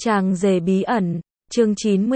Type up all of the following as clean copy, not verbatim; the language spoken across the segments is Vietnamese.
Chàng rể bí ẩn, chương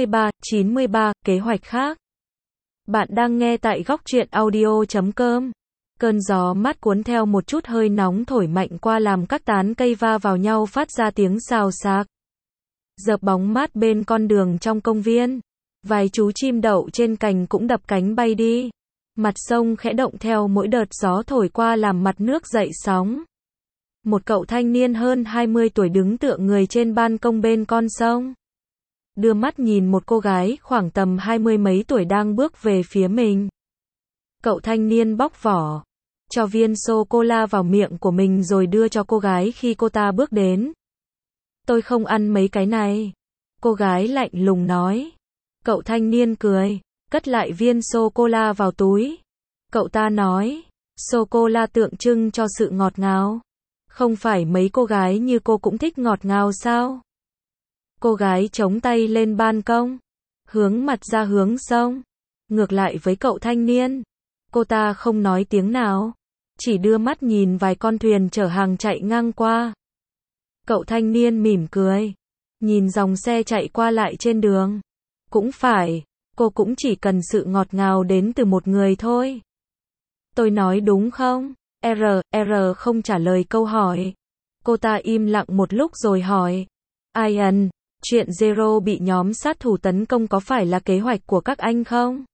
93, kế hoạch khác. Bạn đang nghe tại góc truyện audio.com. Cơn gió mát cuốn theo một chút hơi nóng thổi mạnh qua làm các tán cây va vào nhau phát ra tiếng xào xạc. Dợp bóng mát bên con đường trong công viên. Vài chú chim đậu trên cành cũng đập cánh bay đi. Mặt sông khẽ động theo mỗi đợt gió thổi qua làm mặt nước dậy sóng. Một cậu thanh niên hơn 20 tuổi đứng tựa người trên ban công bên con sông. Đưa mắt nhìn một cô gái khoảng tầm 20 mấy tuổi đang bước về phía mình. Cậu thanh niên bóc vỏ, cho viên sô-cô-la vào miệng của mình rồi đưa cho cô gái khi cô ta bước đến. Tôi không ăn mấy cái này. Cô gái lạnh lùng nói. Cậu thanh niên cười, cất lại viên sô-cô-la vào túi. Cậu ta nói, sô-cô-la tượng trưng cho sự ngọt ngào. Không phải mấy cô gái như cô cũng thích ngọt ngào sao? Cô gái chống tay lên ban công, hướng mặt ra hướng sông. Ngược lại với cậu thanh niên, cô ta không nói tiếng nào, chỉ đưa mắt nhìn vài con thuyền chở hàng chạy ngang qua. Cậu thanh niên mỉm cười, nhìn dòng xe chạy qua lại trên đường. Cũng phải, cô cũng chỉ cần sự ngọt ngào đến từ một người thôi. Tôi nói đúng không? R không trả lời câu hỏi. Cô ta im lặng một lúc rồi hỏi. Ian, chuyện Zero bị nhóm sát thủ tấn công có phải là kế hoạch của các anh không?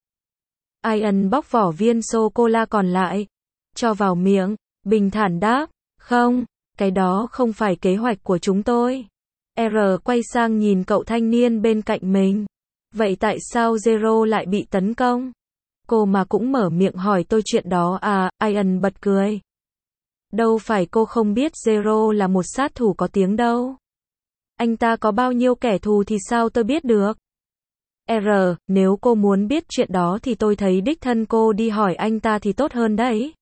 Ian bóc vỏ viên sô-cô-la còn lại, cho vào miệng, bình thản đáp, không, cái đó không phải kế hoạch của chúng tôi. R quay sang nhìn cậu thanh niên bên cạnh mình. Vậy tại sao Zero lại bị tấn công? Cô mà cũng mở miệng hỏi tôi chuyện đó à? Ian bật cười. Đâu phải cô không biết Zero là một sát thủ có tiếng đâu. Anh ta có bao nhiêu kẻ thù thì sao tôi biết được? Nếu cô muốn biết chuyện đó thì tôi thấy đích thân cô đi hỏi anh ta thì tốt hơn đấy.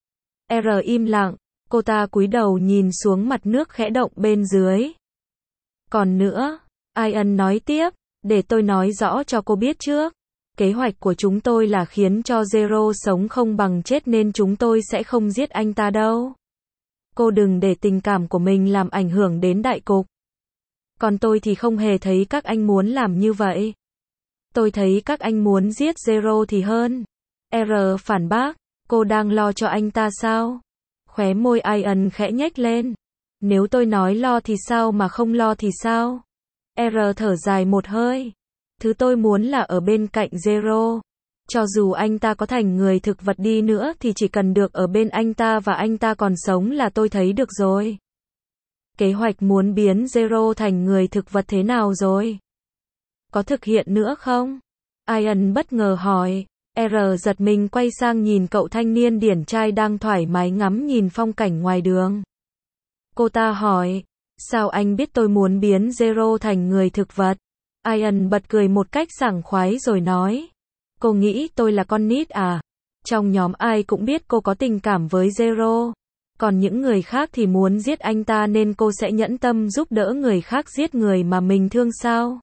Im lặng, cô ta cúi đầu nhìn xuống mặt nước khẽ động bên dưới. Còn nữa, Ian nói tiếp, để tôi nói rõ cho cô biết trước. Kế hoạch của chúng tôi là khiến cho Zero sống không bằng chết nên chúng tôi sẽ không giết anh ta đâu. Cô đừng để tình cảm của mình làm ảnh hưởng đến đại cục. Còn tôi thì không hề thấy các anh muốn làm như vậy. Tôi thấy các anh muốn giết Zero thì hơn. Phản bác, cô đang lo cho anh ta sao? Khóe môi Ian khẽ nhếch lên. Nếu tôi nói lo thì sao mà không lo thì sao? Thở dài một hơi. Thứ tôi muốn là ở bên cạnh Zero. Cho dù anh ta có thành người thực vật đi nữa thì chỉ cần được ở bên anh ta và anh ta còn sống là tôi thấy được rồi. Kế hoạch muốn biến Zero thành người thực vật thế nào rồi? Có thực hiện nữa không? Ian bất ngờ hỏi. Giật mình quay sang nhìn cậu thanh niên điển trai đang thoải mái ngắm nhìn phong cảnh ngoài đường. Cô ta hỏi, sao anh biết tôi muốn biến Zero thành người thực vật? Ian bật cười một cách sảng khoái rồi nói. Cô nghĩ tôi là con nít à? Trong nhóm ai cũng biết cô có tình cảm với Zero. Còn những người khác thì muốn giết anh ta nên cô sẽ nhẫn tâm giúp đỡ người khác giết người mà mình thương sao?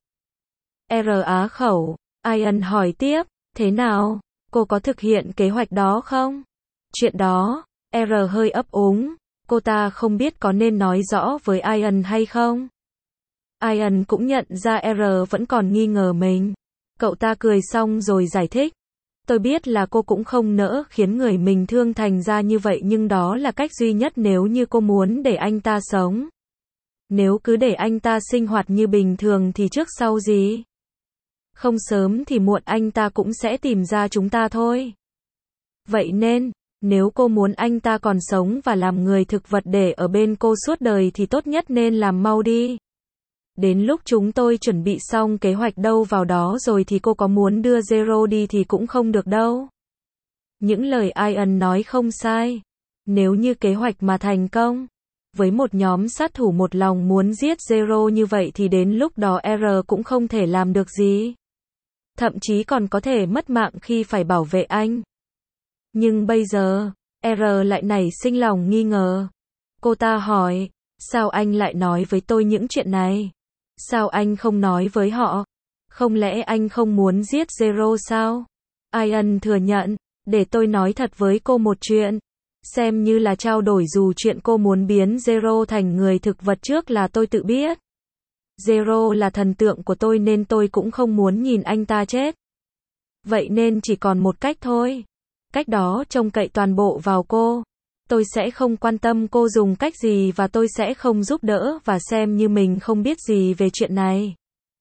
Á khẩu. Ian hỏi tiếp, thế nào? Cô có thực hiện kế hoạch đó không? Chuyện đó, hơi ấp úng. Cô ta không biết có nên nói rõ với Ian hay không? Ian cũng nhận ra vẫn còn nghi ngờ mình. Cậu ta cười xong rồi giải thích. Tôi biết là cô cũng không nỡ khiến người mình thương thành ra như vậy nhưng đó là cách duy nhất nếu như cô muốn để anh ta sống. Nếu cứ để anh ta sinh hoạt như bình thường thì trước sau gì? Không sớm thì muộn anh ta cũng sẽ tìm ra chúng ta thôi. Vậy nên, nếu cô muốn anh ta còn sống và làm người thực vật để ở bên cô suốt đời thì tốt nhất nên làm mau đi. Đến lúc chúng tôi chuẩn bị xong kế hoạch đâu vào đó rồi thì cô có muốn đưa Zero đi thì cũng không được đâu. Những lời Ian nói không sai. Nếu như kế hoạch mà thành công, với một nhóm sát thủ một lòng muốn giết Zero như vậy thì đến lúc đó cũng không thể làm được gì. Thậm chí còn có thể mất mạng khi phải bảo vệ anh. Nhưng bây giờ, lại nảy sinh lòng nghi ngờ. Cô ta hỏi, sao anh lại nói với tôi những chuyện này? Sao anh không nói với họ? Không lẽ anh không muốn giết Zero sao? Ian thừa nhận, để tôi nói thật với cô một chuyện. Xem như là trao đổi dù chuyện cô muốn biến Zero thành người thực vật trước là tôi tự biết. Zero là thần tượng của tôi nên tôi cũng không muốn nhìn anh ta chết. Vậy nên chỉ còn một cách thôi. Cách đó trông cậy toàn bộ vào cô. Tôi sẽ không quan tâm cô dùng cách gì và tôi sẽ không giúp đỡ và xem như mình không biết gì về chuyện này.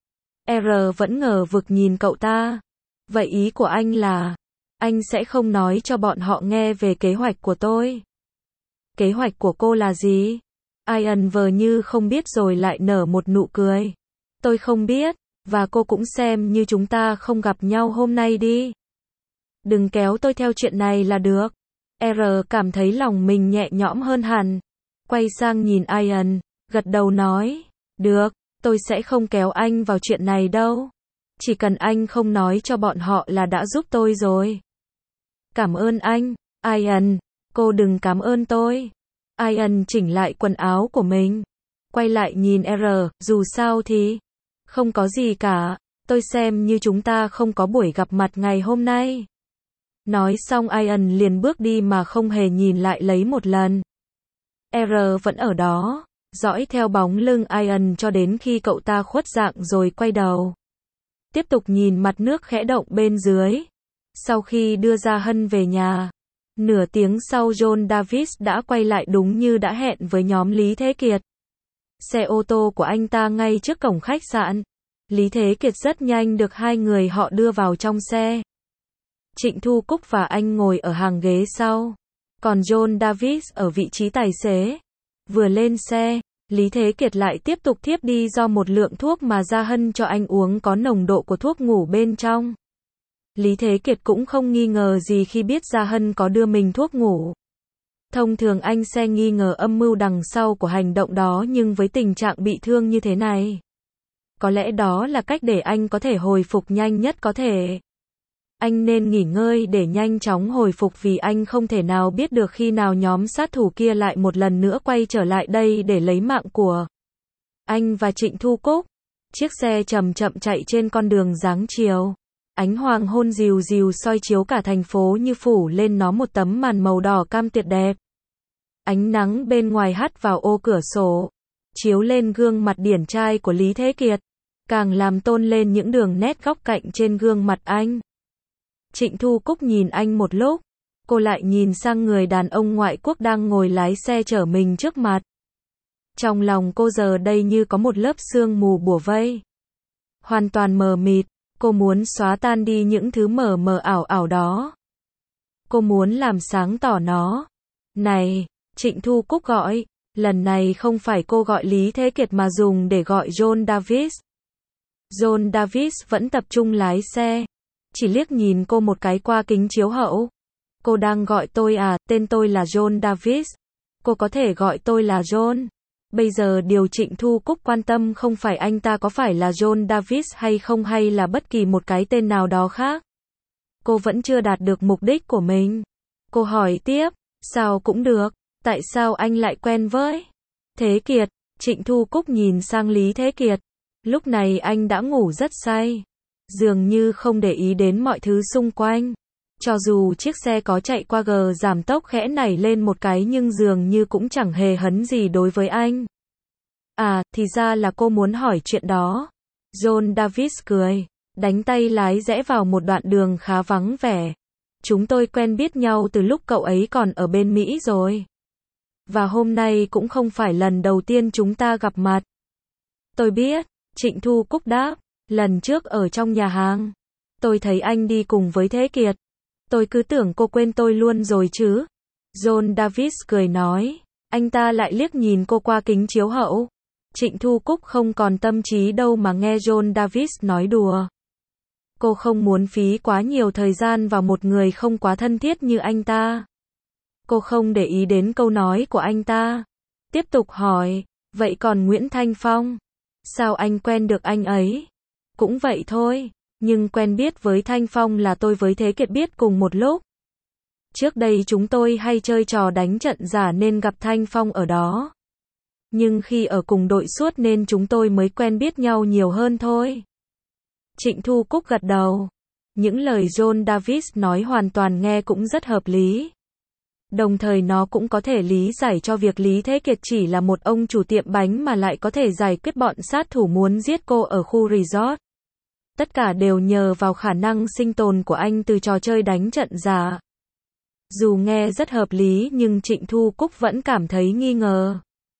R vẫn ngờ vực nhìn cậu ta. Vậy ý của anh là, anh sẽ không nói cho bọn họ nghe về kế hoạch của tôi. Kế hoạch của cô là gì? Ian vờ như không biết rồi lại nở một nụ cười. Tôi không biết, và cô cũng xem như chúng ta không gặp nhau hôm nay đi. Đừng kéo tôi theo chuyện này là được. R cảm thấy lòng mình nhẹ nhõm hơn hẳn. Quay sang nhìn Ian, gật đầu nói, được, tôi sẽ không kéo anh vào chuyện này đâu. Chỉ cần anh không nói cho bọn họ là đã giúp tôi rồi. Cảm ơn anh, Ian, cô đừng cảm ơn tôi. Ian chỉnh lại quần áo của mình. Quay lại nhìn R, dù sao thì không có gì cả, tôi xem như chúng ta không có buổi gặp mặt ngày hôm nay. Nói xong Ian liền bước đi mà không hề nhìn lại lấy một lần. R vẫn ở đó, dõi theo bóng lưng Ian cho đến khi cậu ta khuất dạng rồi quay đầu. Tiếp tục nhìn mặt nước khẽ động bên dưới. Sau khi đưa Gia Hân về nhà, nửa tiếng sau John Davis đã quay lại đúng như đã hẹn với nhóm Lý Thế Kiệt. Xe ô tô của anh ta ngay trước cổng khách sạn. Lý Thế Kiệt rất nhanh được hai người họ đưa vào trong xe. Trịnh Thu Cúc và anh ngồi ở hàng ghế sau. Còn John Davis ở vị trí tài xế. Vừa lên xe, Lý Thế Kiệt lại tiếp tục thiếp đi do một lượng thuốc mà Gia Hân cho anh uống có nồng độ của thuốc ngủ bên trong. Lý Thế Kiệt cũng không nghi ngờ gì khi biết Gia Hân có đưa mình thuốc ngủ. Thông thường anh sẽ nghi ngờ âm mưu đằng sau của hành động đó nhưng với tình trạng bị thương như thế này, có lẽ đó là cách để anh có thể hồi phục nhanh nhất có thể. Anh nên nghỉ ngơi để nhanh chóng hồi phục vì anh không thể nào biết được khi nào nhóm sát thủ kia lại một lần nữa quay trở lại đây để lấy mạng của anh và Trịnh Thu Cúc. Chiếc xe chậm chậm chạy trên con đường dáng chiều. Ánh hoàng hôn dìu dìu soi chiếu cả thành phố như phủ lên nó một tấm màn màu đỏ cam tuyệt đẹp. Ánh nắng bên ngoài hắt vào ô cửa sổ, chiếu lên gương mặt điển trai của Lý Thế Kiệt, càng làm tôn lên những đường nét góc cạnh trên gương mặt anh. Trịnh Thu Cúc nhìn anh một lúc, cô lại nhìn sang người đàn ông ngoại quốc đang ngồi lái xe chở mình trước mặt. Trong lòng cô giờ đây như có một lớp sương mù bủa vây. Hoàn toàn mờ mịt, cô muốn xóa tan đi những thứ mờ mờ ảo ảo đó. Cô muốn làm sáng tỏ nó. Này, Trịnh Thu Cúc gọi, lần này không phải cô gọi Lý Thế Kiệt mà dùng để gọi John Davis. John Davis vẫn tập trung lái xe, chỉ liếc nhìn cô một cái qua kính chiếu hậu. Cô đang gọi tôi à, tên tôi là John Davis. Cô có thể gọi tôi là John. Bây giờ điều Trịnh Thu Cúc quan tâm không phải anh ta có phải là John Davis hay không hay là bất kỳ một cái tên nào đó khác. Cô vẫn chưa đạt được mục đích của mình. Cô hỏi tiếp, sao cũng được, tại sao anh lại quen với Thế Kiệt? Trịnh Thu Cúc nhìn sang Lý Thế Kiệt. Lúc này anh đã ngủ rất say, dường như không để ý đến mọi thứ xung quanh. Cho dù chiếc xe có chạy qua gờ giảm tốc khẽ nảy lên một cái nhưng dường như cũng chẳng hề hấn gì đối với anh. À, thì ra là cô muốn hỏi chuyện đó. John Davis cười, đánh tay lái rẽ vào một đoạn đường khá vắng vẻ. Chúng tôi quen biết nhau từ lúc cậu ấy còn ở bên Mỹ rồi. Và hôm nay cũng không phải lần đầu tiên chúng ta gặp mặt. Tôi biết, Trịnh Thu Cúc đáp, lần trước ở trong nhà hàng. Tôi thấy anh đi cùng với Thế Kiệt. Tôi cứ tưởng cô quên tôi luôn rồi chứ. John Davis cười nói. Anh ta lại liếc nhìn cô qua kính chiếu hậu. Trịnh Thu Cúc không còn tâm trí đâu mà nghe John Davis nói đùa. Cô không muốn phí quá nhiều thời gian vào một người không quá thân thiết như anh ta. Cô không để ý đến câu nói của anh ta. Tiếp tục hỏi, vậy còn Nguyễn Thanh Phong? Sao anh quen được anh ấy? Cũng vậy thôi, nhưng quen biết với Thanh Phong là tôi với Thế Kiệt biết cùng một lúc. Trước đây chúng tôi hay chơi trò đánh trận giả nên gặp Thanh Phong ở đó. Nhưng khi ở cùng đội suốt nên chúng tôi mới quen biết nhau nhiều hơn thôi. Trịnh Thu Cúc gật đầu. Những lời John Davis nói hoàn toàn nghe cũng rất hợp lý. Đồng thời nó cũng có thể lý giải cho việc Lý Thế Kiệt chỉ là một ông chủ tiệm bánh mà lại có thể giải quyết bọn sát thủ muốn giết cô ở khu resort. Tất cả đều nhờ vào khả năng sinh tồn của anh từ trò chơi đánh trận giả. Dù nghe rất hợp lý nhưng Trịnh Thu Cúc vẫn cảm thấy nghi ngờ.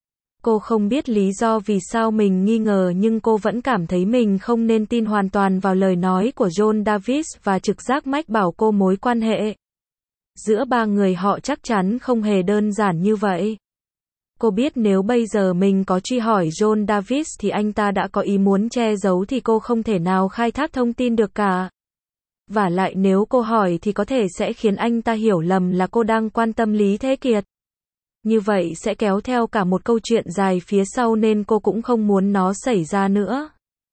Cô không biết lý do vì sao mình nghi ngờ nhưng cô vẫn cảm thấy mình không nên tin hoàn toàn vào lời nói của John Davis và trực giác mách bảo cô mối quan hệ giữa ba người họ chắc chắn không hề đơn giản như vậy. Cô biết nếu bây giờ mình có truy hỏi John Davis thì anh ta đã có ý muốn che giấu thì cô không thể nào khai thác thông tin được cả. Vả lại nếu cô hỏi thì có thể sẽ khiến anh ta hiểu lầm là cô đang quan tâm Lý Thế Kiệt. Như vậy sẽ kéo theo cả một câu chuyện dài phía sau nên cô cũng không muốn nó xảy ra nữa.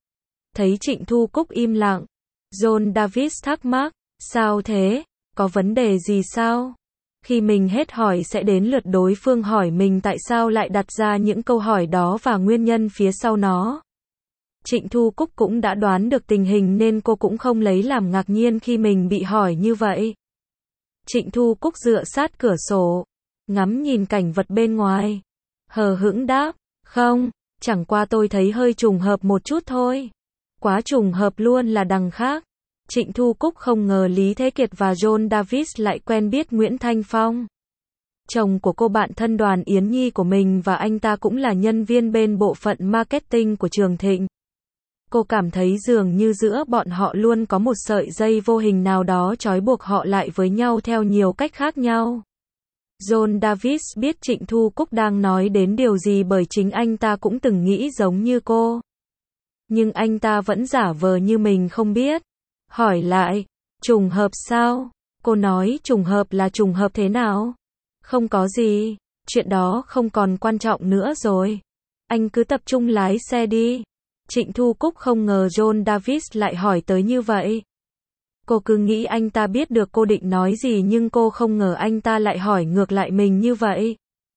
Thấy Trịnh Thu Cúc im lặng, John Davis thắc mắc, sao thế? Có vấn đề gì sao? Khi mình hết hỏi sẽ đến lượt đối phương hỏi mình tại sao lại đặt ra những câu hỏi đó và nguyên nhân phía sau nó. Trịnh Thu Cúc cũng đã đoán được tình hình nên cô cũng không lấy làm ngạc nhiên khi mình bị hỏi như vậy. Trịnh Thu Cúc dựa sát cửa sổ, ngắm nhìn cảnh vật bên ngoài. Hờ hững đáp, không, chẳng qua tôi thấy hơi trùng hợp một chút thôi. Quá trùng hợp luôn là đằng khác. Trịnh Thu Cúc không ngờ Lý Thế Kiệt và John Davis lại quen biết Nguyễn Thanh Phong. Chồng của cô bạn thân Đoàn Yến Nhi của mình và anh ta cũng là nhân viên bên bộ phận marketing của Trường Thịnh. Cô cảm thấy dường như giữa bọn họ luôn có một sợi dây vô hình nào đó trói buộc họ lại với nhau theo nhiều cách khác nhau. John Davis biết Trịnh Thu Cúc đang nói đến điều gì bởi chính anh ta cũng từng nghĩ giống như cô. Nhưng anh ta vẫn giả vờ như mình không biết. Hỏi lại, trùng hợp sao? Cô nói trùng hợp là trùng hợp thế nào? Không có gì, chuyện đó không còn quan trọng nữa rồi. Anh cứ tập trung lái xe đi. Trịnh Thu Cúc không ngờ John Davis lại hỏi tới như vậy. Cô cứ nghĩ anh ta biết được cô định nói gì nhưng cô không ngờ anh ta lại hỏi ngược lại mình như vậy.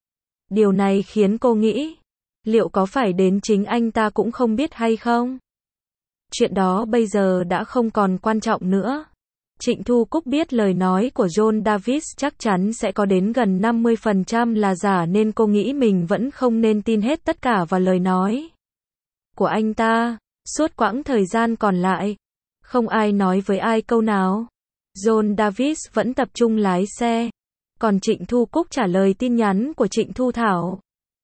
Điều này khiến cô nghĩ, liệu có phải đến chính anh ta cũng không biết hay không? Chuyện đó bây giờ đã không còn quan trọng nữa. Trịnh Thu Cúc biết lời nói của John Davis chắc chắn sẽ có đến gần 50% là giả nên cô nghĩ mình vẫn không nên tin hết tất cả vào lời nói của anh ta. Suốt quãng thời gian còn lại, không ai nói với ai câu nào. John Davis vẫn tập trung lái xe. Còn Trịnh Thu Cúc trả lời tin nhắn của Trịnh Thu Thảo.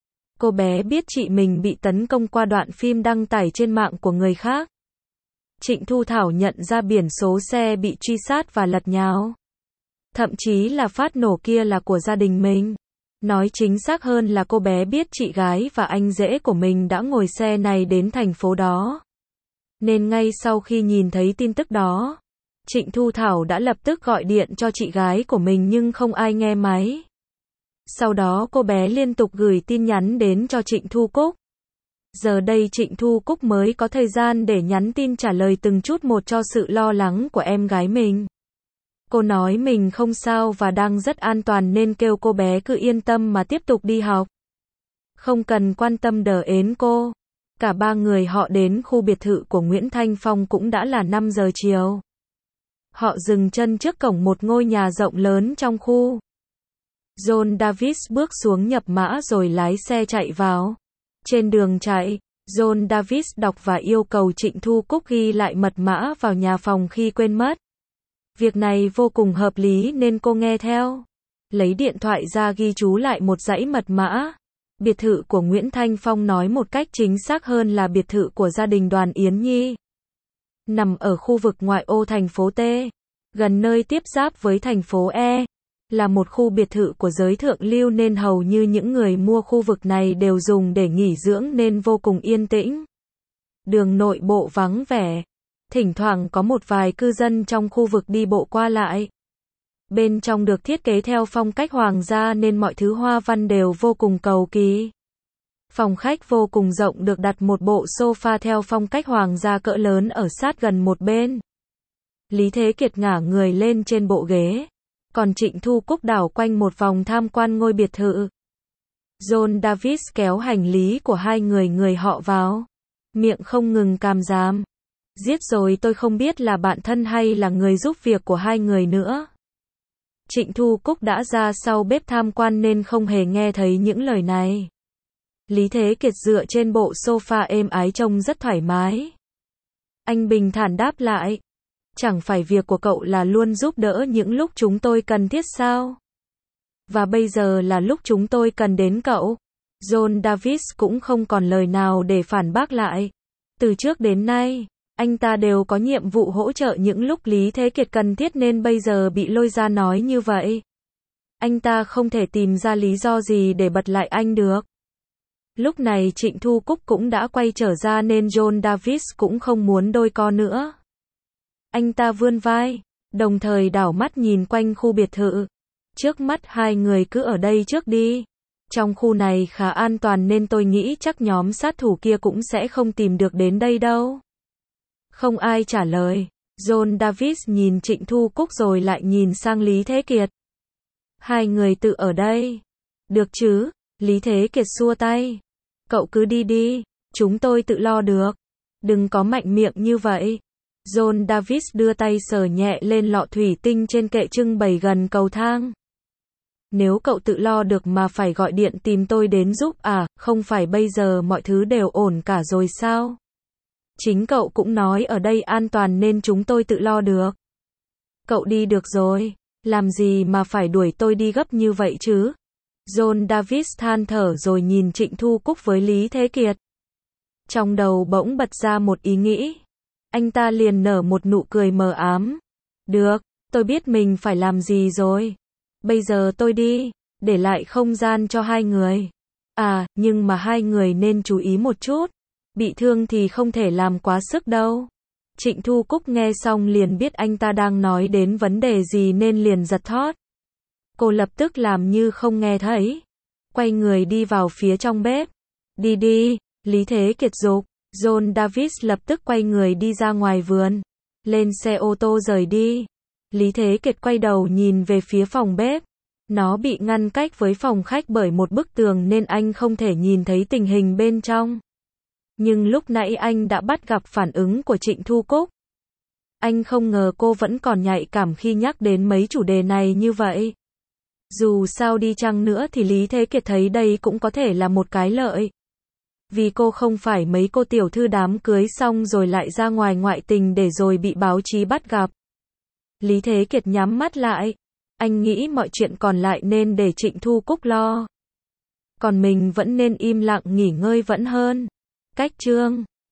Cô bé biết chị mình bị tấn công qua đoạn phim đăng tải trên mạng của người khác. Trịnh Thu Thảo nhận ra biển số xe bị truy sát và lật nhào. Thậm chí là phát nổ kia là của gia đình mình. Nói chính xác hơn là cô bé biết chị gái và anh rể của mình đã ngồi xe này đến thành phố đó. Nên ngay sau khi nhìn thấy tin tức đó, Trịnh Thu Thảo đã lập tức gọi điện cho chị gái của mình nhưng không ai nghe máy. Sau đó cô bé liên tục gửi tin nhắn đến cho Trịnh Thu Cúc. Giờ đây Trịnh Thu Cúc mới có thời gian để nhắn tin trả lời từng chút một cho sự lo lắng của em gái mình. Cô nói mình không sao và đang rất an toàn nên kêu cô bé cứ yên tâm mà tiếp tục đi học. Không cần quan tâm đờ ến cô. Cả ba người họ đến khu biệt thự của Nguyễn Thanh Phong cũng đã là 5 giờ chiều. Họ dừng chân trước cổng một ngôi nhà rộng lớn trong khu. John Davis bước xuống nhập mã rồi lái xe chạy vào. Trên đường chạy, John Davis đọc và yêu cầu Trịnh Thu Cúc ghi lại mật mã vào nhà phòng khi quên mất. Việc này vô cùng hợp lý nên cô nghe theo. Lấy điện thoại ra ghi chú lại một dãy mật mã. Biệt thự của Nguyễn Thanh Phong nói một cách chính xác hơn là biệt thự của gia đình Đoàn Yến Nhi. Nằm ở khu vực ngoại ô thành phố T, gần nơi tiếp giáp với thành phố E. Là một khu biệt thự của giới thượng lưu nên hầu như những người mua khu vực này đều dùng để nghỉ dưỡng nên vô cùng yên tĩnh. Đường nội bộ vắng vẻ. Thỉnh thoảng có một vài cư dân trong khu vực đi bộ qua lại. Bên trong được thiết kế theo phong cách hoàng gia nên mọi thứ hoa văn đều vô cùng cầu kỳ. Phòng khách vô cùng rộng được đặt một bộ sofa theo phong cách hoàng gia cỡ lớn ở sát gần một bên. Lý Thế Kiệt ngả người lên trên bộ ghế. Còn Trịnh Thu Cúc đảo quanh một vòng tham quan ngôi biệt thự. John Davis kéo hành lý của hai người họ vào. Miệng không ngừng càm ràm. Giết rồi tôi không biết là bạn thân hay là người giúp việc của hai người nữa. Trịnh Thu Cúc đã ra sau bếp tham quan nên không hề nghe thấy những lời này. Lý Thế Kiệt dựa trên bộ sofa êm ái trông rất thoải mái. Anh bình thản đáp lại. Chẳng phải việc của cậu là luôn giúp đỡ những lúc chúng tôi cần thiết sao? Và bây giờ là lúc chúng tôi cần đến cậu. John Davis cũng không còn lời nào để phản bác lại. Từ trước đến nay, anh ta đều có nhiệm vụ hỗ trợ những lúc Lý Thế Kiệt cần thiết nên bây giờ bị lôi ra nói như vậy. Anh ta không thể tìm ra lý do gì để bật lại anh được. Lúc này Trịnh Thu Cúc cũng đã quay trở ra nên John Davis cũng không muốn đôi co nữa. Anh ta vươn vai, đồng thời đảo mắt nhìn quanh khu biệt thự. Trước mắt hai người cứ ở đây trước đi. Trong khu này khá an toàn nên tôi nghĩ chắc nhóm sát thủ kia cũng sẽ không tìm được đến đây đâu. Không ai trả lời. John Davis nhìn Trịnh Thu Cúc rồi lại nhìn sang Lý Thế Kiệt. Hai người tự ở đây. Được chứ? Lý Thế Kiệt xua tay. Cậu cứ đi đi, chúng tôi tự lo được. Đừng có mạnh miệng như vậy. John Davis đưa tay sờ nhẹ lên lọ thủy tinh trên kệ trưng bày gần cầu thang. Nếu cậu tự lo được mà phải gọi điện tìm tôi đến giúp à, không phải bây giờ mọi thứ đều ổn cả rồi sao? Chính cậu cũng nói ở đây an toàn nên chúng tôi tự lo được. Cậu đi được rồi, làm gì mà phải đuổi tôi đi gấp như vậy chứ? John Davis than thở rồi nhìn Trịnh Thu Cúc với Lý Thế Kiệt. Trong đầu bỗng bật ra một ý nghĩ. Anh ta liền nở một nụ cười mờ ám. Được, tôi biết mình phải làm gì rồi. Bây giờ tôi đi, để lại không gian cho hai người. À, nhưng mà hai người nên chú ý một chút. Bị thương thì không thể làm quá sức đâu. Trịnh Thu Cúc nghe xong liền biết anh ta đang nói đến vấn đề gì nên liền giật thót. Cô lập tức làm như không nghe thấy. Quay người đi vào phía trong bếp. Đi đi, Lý Thế Kiệt giục. John Davis lập tức quay người đi ra ngoài vườn. Lên xe ô tô rời đi. Lý Thế Kiệt quay đầu nhìn về phía phòng bếp. Nó bị ngăn cách với phòng khách bởi một bức tường nên anh không thể nhìn thấy tình hình bên trong. Nhưng lúc nãy anh đã bắt gặp phản ứng của Trịnh Thu Cúc. Anh không ngờ cô vẫn còn nhạy cảm khi nhắc đến mấy chủ đề này như vậy. Dù sao đi chăng nữa thì Lý Thế Kiệt thấy đây cũng có thể là một cái lợi. Vì cô không phải mấy cô tiểu thư đám cưới xong rồi lại ra ngoài ngoại tình để rồi bị báo chí bắt gặp. Lý Thế Kiệt nhắm mắt lại. Anh nghĩ mọi chuyện còn lại nên để Trịnh Thu Cúc lo. Còn mình vẫn nên im lặng nghỉ ngơi vẫn hơn. Cách chương